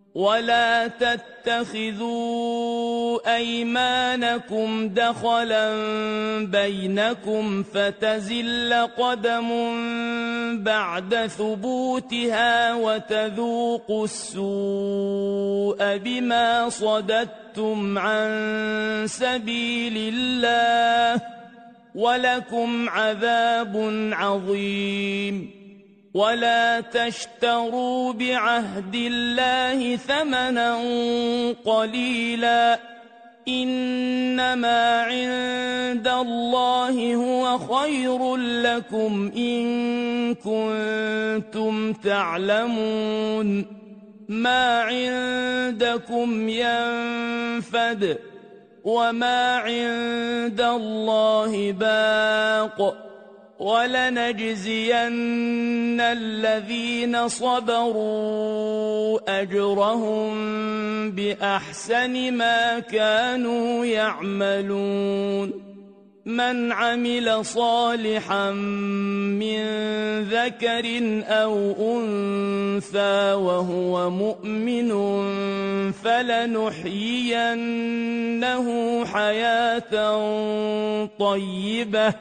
ولا تتخذوا أيمانكم دخلا بينكم فتزل قدم بعد ثبوتها وتذوقوا السوء بما صددتم عن سبيل الله ولكم عذاب عظيم. ولا تشتروا بعهد الله ثمنا قليلا إنما عند الله هو خير لكم إن كنتم تعلمون. ما عندكم ينفد وما عند الله باق ولنجزين الذين صبروا أجرهم بأحسن ما كانوا يعملون. من عمل صالحا من ذكر أو أنثى وهو مؤمن فلنحيينه حياة طيبة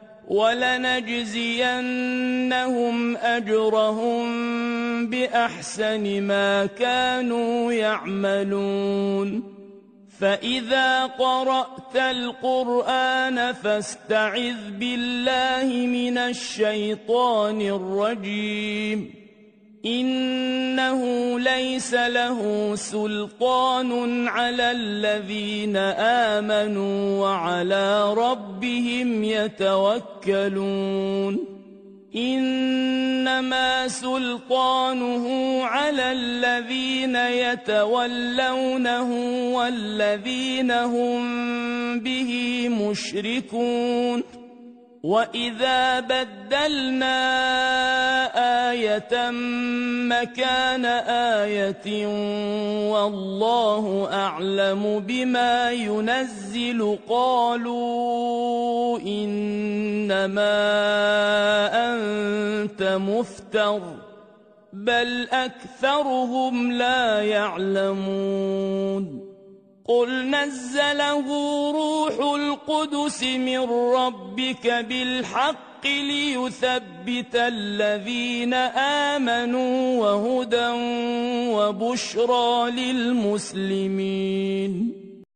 ولنجزينهم أجرهم بأحسن ما كانوا يعملون. فإذا قرأت القرآن فاستعذ بالله من الشيطان الرجيم. إنه ليس له سلطان على الذين آمنوا وعلى ربهم يتوكلون. إنما سلطانه على الذين يتولونه والذين هم به مشركون. وإذا بدلنا آية مكان آية والله أعلم بما ينزل قالوا إنما أنت مفتر بل أكثرهم لا يعلمون. قل نزله روح القدس من ربك بالحق ليثبت الذين آمنوا وهدى وبشرى للمسلمين.